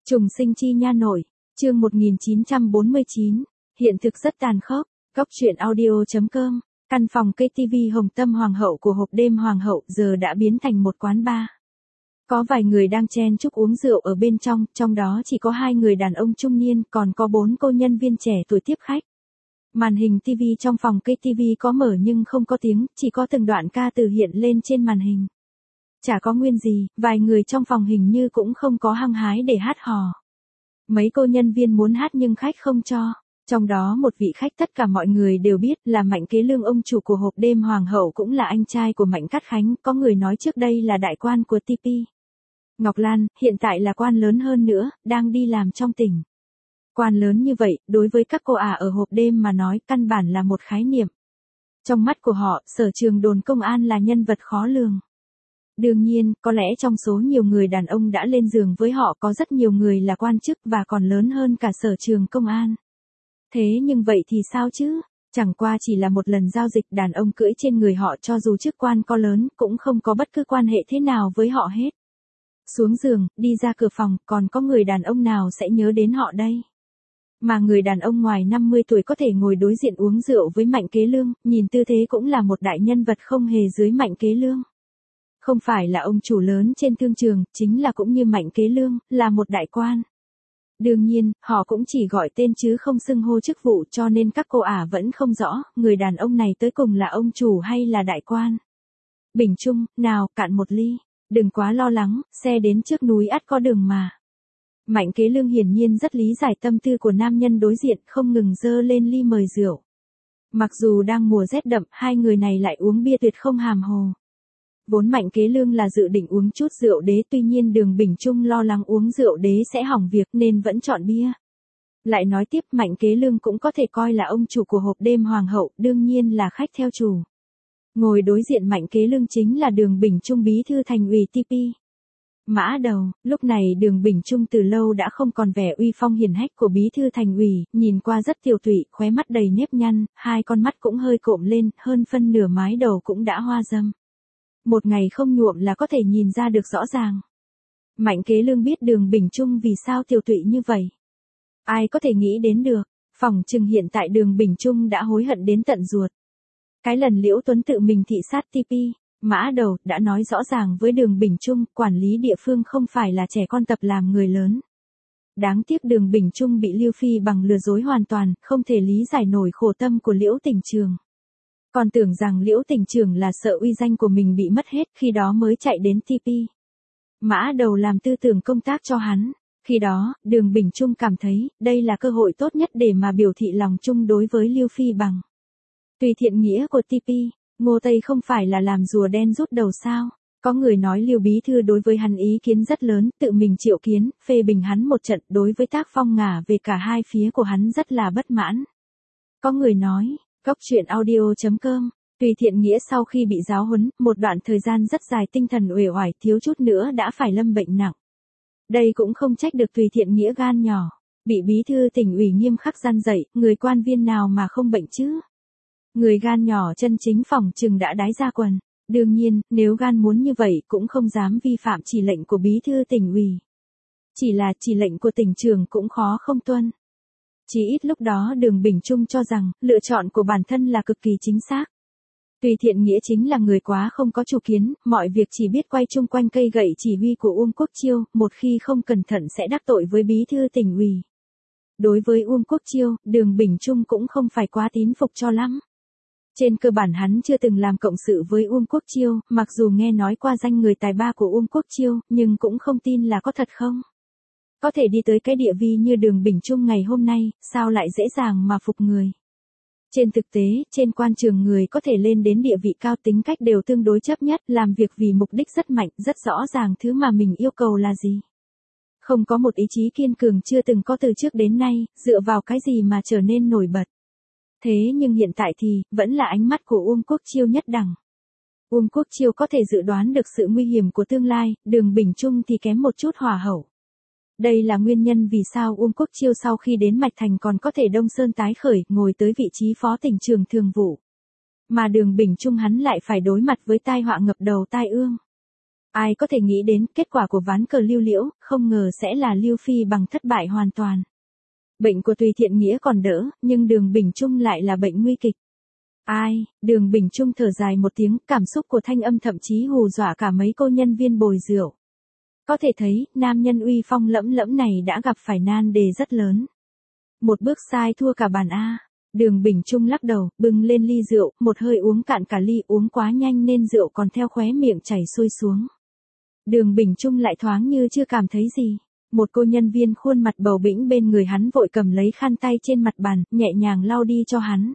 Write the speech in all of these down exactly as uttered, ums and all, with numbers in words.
Trùng sinh chi nha nội, chương một nghìn chín trăm bốn mươi chín, hiện thực rất tàn khốc, góc truyện audio chấm com, căn phòng ca tê vê Hồng Tâm Hoàng hậu của hộp đêm Hoàng hậu giờ đã biến thành một quán bar. Có vài người đang chen chúc uống rượu ở bên trong, trong đó chỉ có hai người đàn ông trung niên, còn có bốn cô nhân viên trẻ tuổi tiếp khách. Màn hình ti vi trong phòng ca tê vê có mở nhưng không có tiếng, chỉ có từng đoạn ca từ hiện lên trên màn hình. Chả có nguyên gì, vài người trong phòng hình như cũng không có hăng hái để hát hò. Mấy cô nhân viên muốn hát nhưng khách không cho. Trong đó một vị khách tất cả mọi người đều biết là Mạnh Kế Lương, ông chủ của hộp đêm Hoàng hậu, cũng là anh trai của Mạnh Cát Khánh, có người nói trước đây là đại quan của tê pê. Ngọc Lan, hiện tại là quan lớn hơn nữa, đang đi làm trong tỉnh. Quan lớn như vậy, đối với các cô ả ở hộp đêm mà nói, căn bản là một khái niệm. Trong mắt của họ, Sở Trường đồn công an là nhân vật khó lường. Đương nhiên, có lẽ trong số nhiều người đàn ông đã lên giường với họ có rất nhiều người là quan chức và còn lớn hơn cả Sở Trường công an. Thế nhưng vậy thì sao chứ? Chẳng qua chỉ là một lần giao dịch, đàn ông cưỡi trên người họ cho dù chức quan có lớn cũng không có bất cứ quan hệ thế nào với họ hết. Xuống giường, đi ra cửa phòng, còn có người đàn ông nào sẽ nhớ đến họ đây? Mà người đàn ông ngoài năm mươi tuổi có thể ngồi đối diện uống rượu với Mạnh Kế Lương, nhìn tư thế cũng là một đại nhân vật không hề dưới Mạnh Kế Lương. Không phải là ông chủ lớn trên thương trường, chính là cũng như Mạnh Kế Lương, là một đại quan. Đương nhiên, họ cũng chỉ gọi tên chứ không xưng hô chức vụ, cho nên các cô ả vẫn không rõ, người đàn ông này tới cùng là ông chủ hay là đại quan. Bình Trung, nào, cạn một ly. Đừng quá lo lắng, xe đến trước núi ắt có đường mà. Mạnh Kế Lương hiển nhiên rất lý giải tâm tư của nam nhân đối diện, không ngừng dơ lên ly mời rượu. Mặc dù đang mùa rét đậm, hai người này lại uống bia tuyệt không hàm hồ. Vốn Mạnh Kế Lương là dự định uống chút rượu đế, tuy nhiên Đường Bình Trung lo lắng uống rượu đế sẽ hỏng việc nên vẫn chọn bia. Lại nói tiếp, Mạnh Kế Lương cũng có thể coi là ông chủ của hộp đêm Hoàng hậu, đương nhiên là khách theo chủ. Ngồi đối diện Mạnh Kế Lương chính là Đường Bình Trung, bí thư thành ủy tê pê. Mã Đầu, lúc này Đường Bình Trung từ lâu đã không còn vẻ uy phong hiển hách của bí thư thành ủy, nhìn qua rất tiều tụy, khóe mắt đầy nếp nhăn, hai con mắt cũng hơi cộm lên, hơn phân nửa mái đầu cũng đã hoa râm. Một ngày không nhuộm là có thể nhìn ra được rõ ràng. Mạnh Kế Lương biết Đường Bình Trung vì sao tiều tụy như vậy. Ai có thể nghĩ đến được, phỏng chừng hiện tại Đường Bình Trung đã hối hận đến tận ruột. Cái lần Liễu Tuấn tự mình thị sát tê pê, Mã Đầu đã nói rõ ràng với Đường Bình Trung, quản lý địa phương không phải là trẻ con tập làm người lớn. Đáng tiếc Đường Bình Trung bị Lưu Phi Bằng lừa dối hoàn toàn, không thể lý giải nổi khổ tâm của Liễu Tỉnh Trường. Còn tưởng rằng Liễu Tỉnh Trường là sợ uy danh của mình bị mất hết, khi đó mới chạy đến tê pê. Mã Đầu làm tư tưởng công tác cho hắn. Khi đó, Đường Bình Trung cảm thấy, đây là cơ hội tốt nhất để mà biểu thị lòng chung đối với Lưu Phi Bằng. Tùy thiện nghĩa của tê pê, Ngô Tây không phải là làm rùa đen rút đầu sao? Có người nói Lưu bí thư đối với hắn ý kiến rất lớn, tự mình triệu kiến, phê bình hắn một trận, đối với tác phong ngả về cả hai phía của hắn rất là bất mãn. Có người nói, góc truyện audio chấm com, Tùy thiện nghĩa sau khi bị giáo huấn, một đoạn thời gian rất dài tinh thần uể oải, thiếu chút nữa đã phải lâm bệnh nặng. Đây cũng không trách được Tùy thiện nghĩa gan nhỏ, bị bí thư tỉnh ủy nghiêm khắc gian dạy, người quan viên nào mà không bệnh chứ? Người gan nhỏ chân chính phỏng chừng đã đái ra quần. Đương nhiên, nếu gan muốn như vậy cũng không dám vi phạm chỉ lệnh của bí thư tỉnh ủy. Chỉ là chỉ lệnh của tỉnh trưởng cũng khó không tuân. Chỉ ít lúc đó Đường Bình Trung cho rằng, lựa chọn của bản thân là cực kỳ chính xác. Tùy thiện nghĩa chính là người quá không có chủ kiến, mọi việc chỉ biết quay chung quanh cây gậy chỉ huy của Uông Quốc Chiêu, một khi không cẩn thận sẽ đắc tội với bí thư tỉnh ủy. Đối với Uông Quốc Chiêu, Đường Bình Trung cũng không phải quá tín phục cho lắm. Trên cơ bản hắn chưa từng làm cộng sự với Uông Quốc Chiêu, mặc dù nghe nói qua danh người tài ba của Uông Quốc Chiêu, nhưng cũng không tin là có thật không. Có thể đi tới cái địa vị như Đường Bình Trung ngày hôm nay, sao lại dễ dàng mà phục người. Trên thực tế, trên quan trường người có thể lên đến địa vị cao tính cách đều tương đối chấp nhất, làm việc vì mục đích rất mạnh, rất rõ ràng thứ mà mình yêu cầu là gì. Không có một ý chí kiên cường chưa từng có từ trước đến nay, dựa vào cái gì mà trở nên nổi bật. Thế nhưng hiện tại thì, vẫn là ánh mắt của Uông Quốc Chiêu nhất đẳng. Uông Quốc Chiêu có thể dự đoán được sự nguy hiểm của tương lai, Đường Bình Trung thì kém một chút hòa hậu. Đây là nguyên nhân vì sao Uông Quốc Chiêu sau khi đến Mạch Thành còn có thể đông sơn tái khởi, ngồi tới vị trí phó tỉnh trưởng thường vụ. Mà Đường Bình Trung hắn lại phải đối mặt với tai họa ngập đầu tai ương. Ai có thể nghĩ đến kết quả của ván cờ Lưu Liễu, không ngờ sẽ là Lưu Phi bằng thất bại hoàn toàn. Bệnh của Tùy Thiện Nghĩa còn đỡ, nhưng Đường Bình Trung lại là bệnh nguy kịch. Ai, Đường Bình Trung thở dài một tiếng, cảm xúc của thanh âm thậm chí hù dọa cả mấy cô nhân viên bồi rượu. Có thể thấy, nam nhân uy phong lẫm lẫm này đã gặp phải nan đề rất lớn. Một bước sai thua cả bàn A. Đường Bình Trung lắc đầu, bưng lên ly rượu, một hơi uống cạn cả ly, uống quá nhanh nên rượu còn theo khóe miệng chảy xuôi xuống. Đường Bình Trung lại thoáng như chưa cảm thấy gì. Một cô nhân viên khuôn mặt bầu bĩnh bên người hắn vội cầm lấy khăn tay trên mặt bàn, nhẹ nhàng lau đi cho hắn.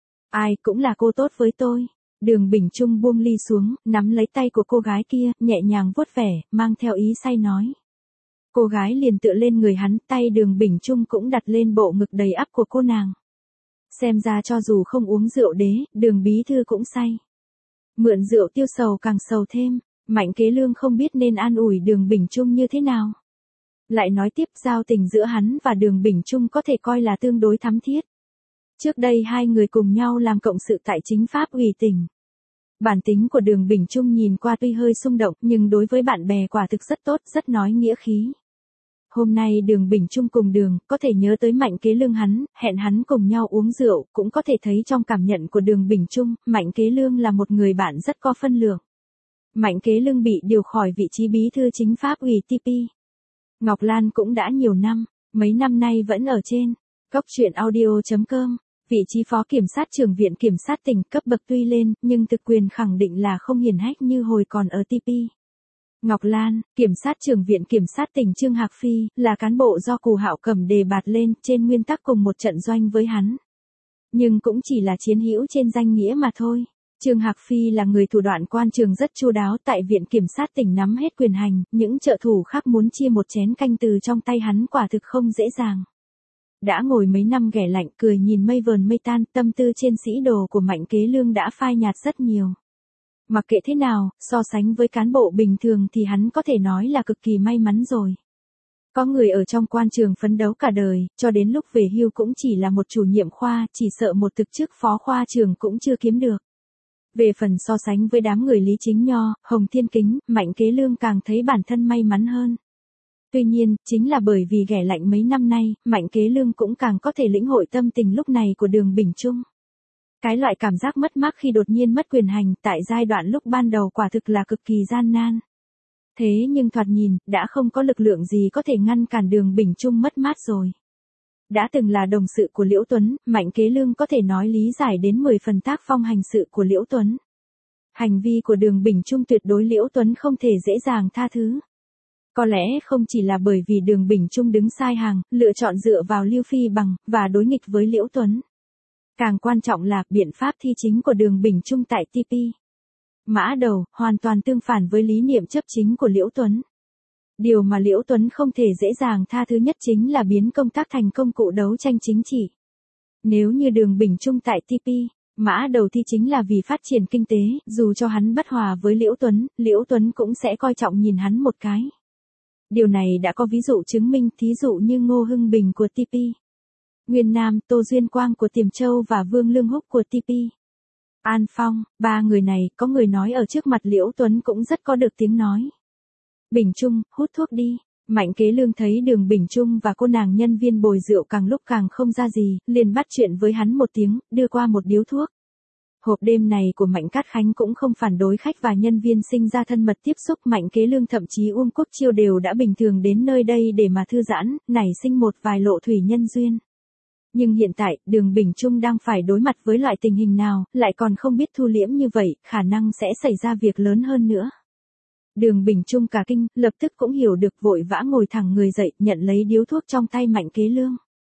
Ai cũng là cô tốt với tôi. Đường Bình Trung buông ly xuống, nắm lấy tay của cô gái kia, nhẹ nhàng vuốt vẻ, mang theo ý say nói. Cô gái liền tựa lên người hắn, tay Đường Bình Trung cũng đặt lên bộ ngực đầy ắp của cô nàng. Xem ra cho dù không uống rượu đế, Đường bí thư cũng say. Mượn rượu tiêu sầu càng sầu thêm, Mạnh Kế Lương không biết nên an ủi Đường Bình Trung như thế nào. Lại nói tiếp, giao tình giữa hắn và Đường Bình Trung có thể coi là tương đối thắm thiết. Trước đây hai người cùng nhau làm cộng sự tại chính pháp ủy tỉnh. Bản tính của Đường Bình Trung nhìn qua tuy hơi xung động, nhưng đối với bạn bè quả thực rất tốt, rất nói nghĩa khí. Hôm nay Đường Bình Trung cùng Đường, có thể nhớ tới Mạnh Kế Lương hắn, hẹn hắn cùng nhau uống rượu, cũng có thể thấy trong cảm nhận của Đường Bình Trung, Mạnh Kế Lương là một người bạn rất có phân lượng. Mạnh Kế Lương bị điều khỏi vị trí bí thư chính pháp ủy tê pê. Ngọc Lan cũng đã nhiều năm, mấy năm nay vẫn ở trên Cốc truyện audio chấm com, vị trí phó kiểm sát trưởng viện kiểm sát tỉnh, cấp bậc tuy lên, nhưng thực quyền khẳng định là không hiển hách như hồi còn ở tê pê. Ngọc Lan, kiểm sát trưởng viện kiểm sát tỉnh Trương Hạc Phi, là cán bộ do Cù Hạo Cẩm đề bạt lên, trên nguyên tắc cùng một trận doanh với hắn. Nhưng cũng chỉ là chiến hữu trên danh nghĩa mà thôi. Trương Hạc Phi là người thủ đoạn quan trường rất chu đáo, tại viện kiểm sát tỉnh nắm hết quyền hành, những trợ thủ khác muốn chia một chén canh từ trong tay hắn quả thực không dễ dàng. Đã ngồi mấy năm ghẻ lạnh, cười nhìn mây vờn mây tan, tâm tư trên sĩ đồ của Mạnh Kế Lương đã phai nhạt rất nhiều. Mặc kệ thế nào, so sánh với cán bộ bình thường thì hắn có thể nói là cực kỳ may mắn rồi. Có người ở trong quan trường phấn đấu cả đời, cho đến lúc về hưu cũng chỉ là một chủ nhiệm khoa, chỉ sợ một thực chức phó khoa trường cũng chưa kiếm được. Về phần so sánh với đám người Lý Chính Nho, Hồng Thiên Kính, Mạnh Kế Lương càng thấy bản thân may mắn hơn. Tuy nhiên, chính là bởi vì ghẻ lạnh mấy năm nay, Mạnh Kế Lương cũng càng có thể lĩnh hội tâm tình lúc này của Đường Bình Trung. Cái loại cảm giác mất mát khi đột nhiên mất quyền hành tại giai đoạn lúc ban đầu quả thực là cực kỳ gian nan. Thế nhưng thoạt nhìn, đã không có lực lượng gì có thể ngăn cản Đường Bình Trung mất mát rồi. Đã từng là đồng sự của Liễu Tuấn, Mạnh Kế Lương có thể nói lý giải đến mười phần tác phong hành sự của Liễu Tuấn. Hành vi của Đường Bình Trung tuyệt đối Liễu Tuấn không thể dễ dàng tha thứ. Có lẽ không chỉ là bởi vì Đường Bình Trung đứng sai hàng, lựa chọn dựa vào Lưu Phi bằng, và đối nghịch với Liễu Tuấn. Càng quan trọng là, biện pháp thi chính của Đường Bình Trung tại tê pê. Mã đầu, hoàn toàn tương phản với lý niệm chấp chính của Liễu Tuấn. Điều mà Liễu Tuấn không thể dễ dàng tha thứ nhất chính là biến công tác thành công cụ đấu tranh chính trị. Nếu như Đường Bình Trung tại tê pê, mã đầu thi chính là vì phát triển kinh tế, dù cho hắn bất hòa với Liễu Tuấn, Liễu Tuấn cũng sẽ coi trọng nhìn hắn một cái. Điều này đã có ví dụ chứng minh, thí dụ như Ngô Hưng Bình của tê pê. Nguyên Nam, Tô Duyên Quang của Tiềm Châu và Vương Lương Húc của tê pê. An Phong, ba người này, có người nói ở trước mặt Liễu Tuấn cũng rất có được tiếng nói. Bình Trung, hút thuốc đi. Mạnh Kế Lương thấy Đường Bình Trung và cô nàng nhân viên bồi rượu càng lúc càng không ra gì, liền bắt chuyện với hắn một tiếng, đưa qua một điếu thuốc. Hộp đêm này của Mạnh Cát Khánh cũng không phản đối khách và nhân viên sinh ra thân mật tiếp xúc. Mạnh Kế Lương thậm chí Uông Quốc Chiêu đều đã bình thường đến nơi đây để mà thư giãn, nảy sinh một vài lộ thủy nhân duyên. Nhưng hiện tại, Đường Bình Trung đang phải đối mặt với loại tình hình nào, lại còn không biết thu liễm như vậy, khả năng sẽ xảy ra việc lớn hơn nữa. Đường Bình Trung cả kinh, lập tức cũng hiểu được, vội vã ngồi thẳng người dậy, nhận lấy điếu thuốc trong tay Mạnh Kế Lương.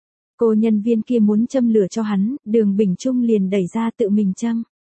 Cô nhân viên kia muốn châm lửa cho hắn, Đường Bình Trung liền đẩy ra tự mình châm.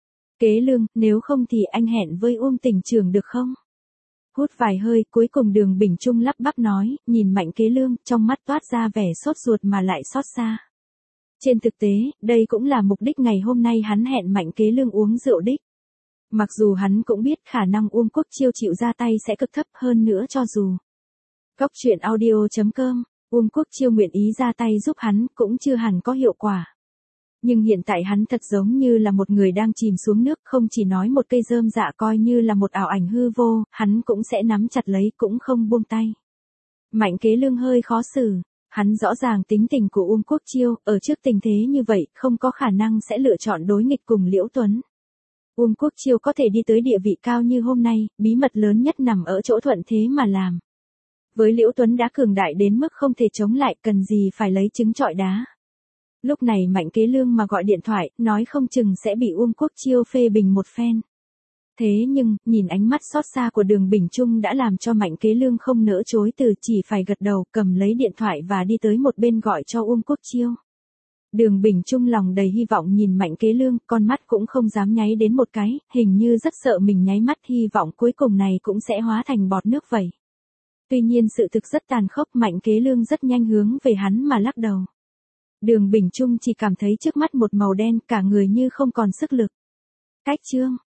Kế Lương, nếu không thì anh hẹn với Uông tỉnh trưởng được không? Hút vài hơi, cuối cùng Đường Bình Trung lắp bắp nói, nhìn Mạnh Kế Lương, trong mắt toát ra vẻ sốt ruột mà lại xót xa. Trên thực tế, đây cũng là mục đích ngày hôm nay hắn hẹn Mạnh Kế Lương uống rượu đích. Mặc dù hắn cũng biết khả năng Uông Quốc Chiêu chịu ra tay sẽ cực thấp, hơn nữa cho dù Cốc truyện audio chấm com, Uông Quốc Chiêu nguyện ý ra tay giúp hắn cũng chưa hẳn có hiệu quả. Nhưng hiện tại hắn thật giống như là một người đang chìm xuống nước, không chỉ nói một cây rơm dạ coi như là một ảo ảnh hư vô, hắn cũng sẽ nắm chặt lấy cũng không buông tay. Mạnh Kế Lương hơi khó xử, hắn rõ ràng tính tình của Uông Quốc Chiêu, ở trước tình thế như vậy, không có khả năng sẽ lựa chọn đối nghịch cùng Liễu Tuấn. Uông Quốc Chiêu có thể đi tới địa vị cao như hôm nay, bí mật lớn nhất nằm ở chỗ thuận thế mà làm. Với Liễu Tuấn đã cường đại đến mức không thể chống lại, cần gì phải lấy trứng trọi đá. Lúc này Mạnh Kế Lương mà gọi điện thoại, nói không chừng sẽ bị Uông Quốc Chiêu phê bình một phen. Thế nhưng, nhìn ánh mắt xót xa của Đường Bình Trung đã làm cho Mạnh Kế Lương không nỡ chối từ, chỉ phải gật đầu, cầm lấy điện thoại và đi tới một bên gọi cho Uông Quốc Chiêu. Đường Bình Trung lòng đầy hy vọng nhìn Mạnh Kế Lương, con mắt cũng không dám nháy đến một cái, hình như rất sợ mình nháy mắt, hy vọng cuối cùng này cũng sẽ hóa thành bọt nước vậy. Tuy nhiên sự thực rất tàn khốc, Mạnh Kế Lương rất nhanh hướng về hắn mà lắc đầu. Đường Bình Trung chỉ cảm thấy trước mắt một màu đen, cả người như không còn sức lực. Cách chương